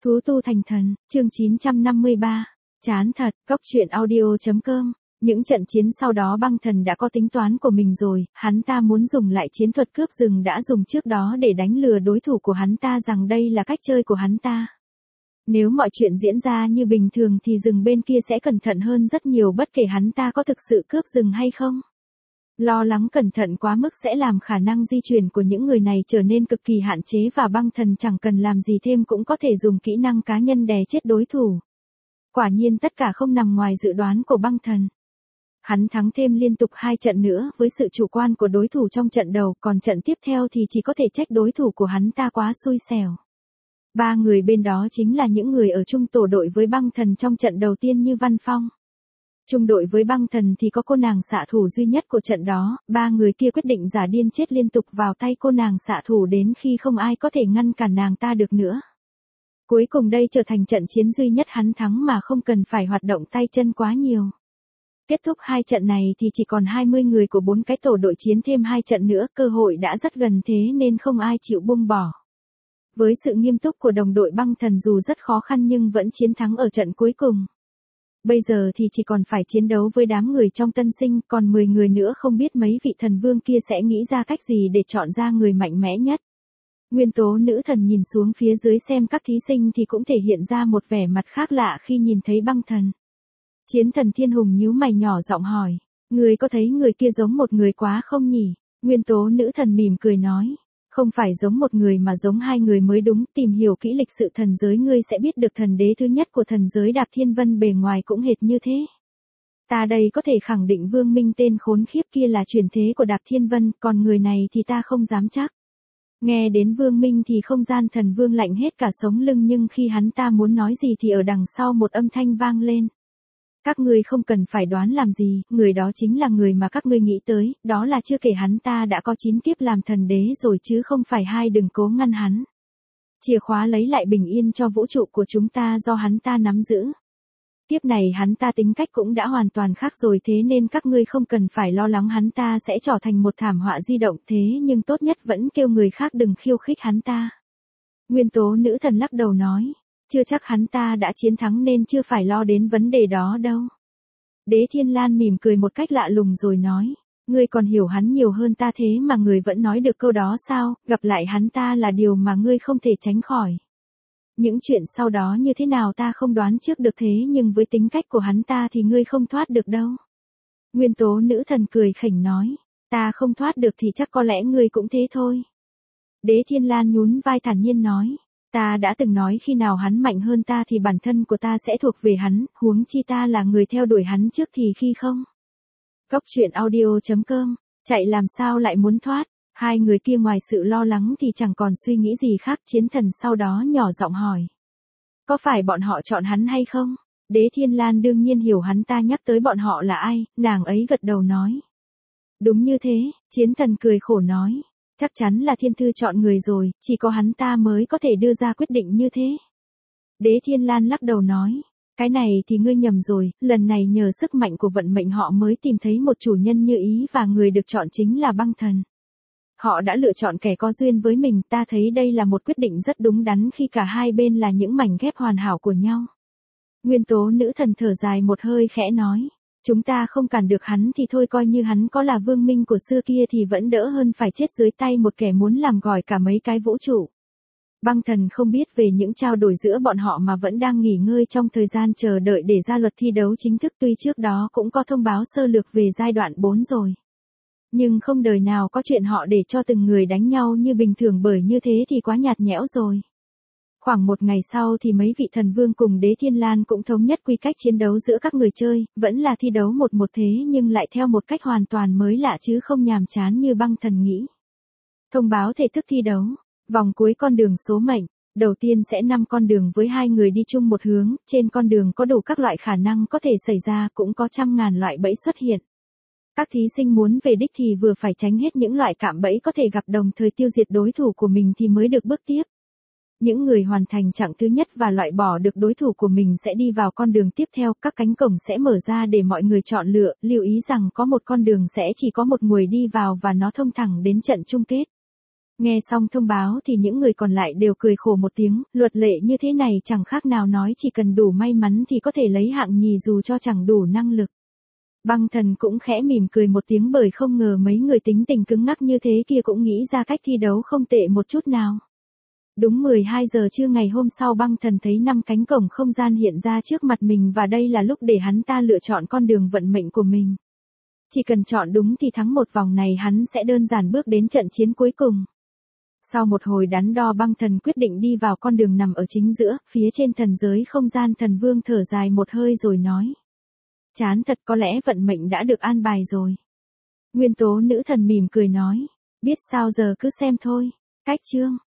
Thú tu thành thần, chương 953. Chán thật, cốc truyện audio.com. Những trận chiến sau đó băng thần đã có tính toán của mình rồi, hắn ta muốn dùng lại chiến thuật cướp rừng đã dùng trước đó để đánh lừa đối thủ của hắn ta rằng đây là cách chơi của hắn ta. Nếu mọi chuyện diễn ra như bình thường thì rừng bên kia sẽ cẩn thận hơn rất nhiều bất kể hắn ta có thực sự cướp rừng hay không. Lo lắng cẩn thận quá mức sẽ làm khả năng di chuyển của những người này trở nên cực kỳ hạn chế và băng thần chẳng cần làm gì thêm cũng có thể dùng kỹ năng cá nhân đè chết đối thủ. Quả nhiên tất cả không nằm ngoài dự đoán của băng thần. Hắn thắng thêm liên tục 2 trận nữa với sự chủ quan của đối thủ trong trận đầu, còn trận tiếp theo thì chỉ có thể trách đối thủ của hắn ta quá xui xẻo. 3 người bên đó chính là những người ở chung tổ đội với băng thần trong trận đầu tiên như Văn Phong. Chung đội với băng thần thì có cô nàng xạ thủ duy nhất của trận đó, 3 người kia quyết định giả điên chết liên tục vào tay cô nàng xạ thủ đến khi không ai có thể ngăn cản nàng ta được nữa. Cuối cùng đây trở thành trận chiến duy nhất hắn thắng mà không cần phải hoạt động tay chân quá nhiều. Kết thúc 2 trận này thì chỉ còn 20 người của 4 cái tổ đội chiến thêm 2 trận nữa, cơ hội đã rất gần thế nên không ai chịu buông bỏ. Với sự nghiêm túc của đồng đội băng thần dù rất khó khăn nhưng vẫn chiến thắng ở trận cuối cùng. Bây giờ thì chỉ còn phải chiến đấu với đám người trong tân sinh, còn 10 người nữa không biết mấy vị thần vương kia sẽ nghĩ ra cách gì để chọn ra người mạnh mẽ nhất. Nguyên tố nữ thần nhìn xuống phía dưới xem các thí sinh thì cũng thể hiện ra một vẻ mặt khác lạ khi nhìn thấy băng thần. Chiến thần thiên hùng nhíu mày nhỏ giọng hỏi, người có thấy người kia giống một người quá không nhỉ? Nguyên tố nữ thần mỉm cười nói, không phải giống một người mà giống 2 người mới đúng, tìm hiểu kỹ lịch sự thần giới ngươi sẽ biết được thần đế thứ nhất của thần giới Đạp Thiên Vân bề ngoài cũng hệt như thế. Ta đây có thể khẳng định Vương Minh tên khốn khiếp kia là truyền thế của Đạp Thiên Vân, còn người này thì ta không dám chắc. Nghe đến Vương Minh thì không gian thần vương lạnh hết cả sống lưng nhưng khi hắn ta muốn nói gì thì ở đằng sau một âm thanh vang lên. Các ngươi không cần phải đoán làm gì, người đó chính là người mà các ngươi nghĩ tới, đó là chưa kể hắn ta đã có 9 kiếp làm thần đế rồi chứ không phải 2, đừng cố ngăn hắn. Chìa khóa lấy lại bình yên cho vũ trụ của chúng ta do hắn ta nắm giữ. Kiếp này hắn ta tính cách cũng đã hoàn toàn khác rồi thế nên các ngươi không cần phải lo lắng hắn ta sẽ trở thành một thảm họa di động thế nhưng tốt nhất vẫn kêu người khác đừng khiêu khích hắn ta. Nguyên tố nữ thần lắc đầu nói. Chưa chắc hắn ta đã chiến thắng nên chưa phải lo đến vấn đề đó đâu. Đế Thiên Lan mỉm cười một cách lạ lùng rồi nói, ngươi còn hiểu hắn nhiều hơn ta thế mà người vẫn nói được câu đó sao, gặp lại hắn ta là điều mà ngươi không thể tránh khỏi. Những chuyện sau đó như thế nào ta không đoán trước được thế nhưng với tính cách của hắn ta thì ngươi không thoát được đâu. Nguyên tố nữ thần cười khỉnh nói, ta không thoát được thì chắc có lẽ ngươi cũng thế thôi. Đế Thiên Lan nhún vai thản nhiên nói. Ta đã từng nói khi nào hắn mạnh hơn ta thì bản thân của ta sẽ thuộc về hắn, huống chi ta là người theo đuổi hắn trước thì khi không. Cốc truyện audio.com, chạy làm sao lại muốn thoát, 2 người kia ngoài sự lo lắng thì chẳng còn suy nghĩ gì khác. Chiến thần sau đó nhỏ giọng hỏi. Có phải bọn họ chọn hắn hay không? Đế Thiên Lan đương nhiên hiểu hắn ta nhắc tới bọn họ là ai, nàng ấy gật đầu nói. Đúng như thế, chiến thần cười khổ nói. Chắc chắn là thiên thư chọn người rồi, chỉ có hắn ta mới có thể đưa ra quyết định như thế. Đế Thiên Lan lắc đầu nói, cái này thì ngươi nhầm rồi, lần này nhờ sức mạnh của vận mệnh họ mới tìm thấy một chủ nhân như ý và người được chọn chính là băng thần. Họ đã lựa chọn kẻ có duyên với mình, ta thấy đây là một quyết định rất đúng đắn khi cả hai bên là những mảnh ghép hoàn hảo của nhau. Nguyên tố nữ thần thở dài một hơi khẽ nói. Chúng ta không cản được hắn thì thôi coi như hắn có là Vương Minh của xưa kia thì vẫn đỡ hơn phải chết dưới tay một kẻ muốn làm gỏi cả mấy cái vũ trụ. Băng thần không biết về những trao đổi giữa bọn họ mà vẫn đang nghỉ ngơi trong thời gian chờ đợi để ra luật thi đấu chính thức tuy trước đó cũng có thông báo sơ lược về giai đoạn 4 rồi. Nhưng không đời nào có chuyện họ để cho từng người đánh nhau như bình thường bởi như thế thì quá nhạt nhẽo rồi. Khoảng một ngày sau thì mấy vị thần vương cùng Đế Thiên Lan cũng thống nhất quy cách chiến đấu giữa các người chơi, vẫn là thi đấu 1-1 thế nhưng lại theo một cách hoàn toàn mới lạ chứ không nhàm chán như băng thần nghĩ. Thông báo thể thức thi đấu, vòng cuối con đường số mệnh, đầu tiên sẽ 5 con đường với 2 người đi chung một hướng, trên con đường có đủ các loại khả năng có thể xảy ra cũng có trăm ngàn loại bẫy xuất hiện. Các thí sinh muốn về đích thì vừa phải tránh hết những loại cạm bẫy có thể gặp đồng thời tiêu diệt đối thủ của mình thì mới được bước tiếp. Những người hoàn thành chặng thứ nhất và loại bỏ được đối thủ của mình sẽ đi vào con đường tiếp theo, các cánh cổng sẽ mở ra để mọi người chọn lựa, lưu ý rằng có một con đường sẽ chỉ có một người đi vào và nó thông thẳng đến trận chung kết. Nghe xong thông báo thì những người còn lại đều cười khổ một tiếng, luật lệ như thế này chẳng khác nào nói chỉ cần đủ may mắn thì có thể lấy hạng nhì dù cho chẳng đủ năng lực. Băng Thần cũng khẽ mỉm cười một tiếng bởi không ngờ mấy người tính tình cứng ngắc như thế kia cũng nghĩ ra cách thi đấu không tệ một chút nào. Đúng 12 giờ trưa ngày hôm sau Băng Thần thấy 5 cánh cổng không gian hiện ra trước mặt mình và đây là lúc để hắn ta lựa chọn con đường vận mệnh của mình. Chỉ cần chọn đúng thì thắng một vòng này hắn sẽ đơn giản bước đến trận chiến cuối cùng. Sau một hồi đắn đo Băng Thần quyết định đi vào con đường nằm ở chính giữa, phía trên thần giới không gian. Thần Vương thở dài một hơi rồi nói. Chán thật, có lẽ vận mệnh đã được an bài rồi. Nguyên Tố Nữ Thần mỉm cười nói. Biết sao giờ cứ xem thôi. Cách chương.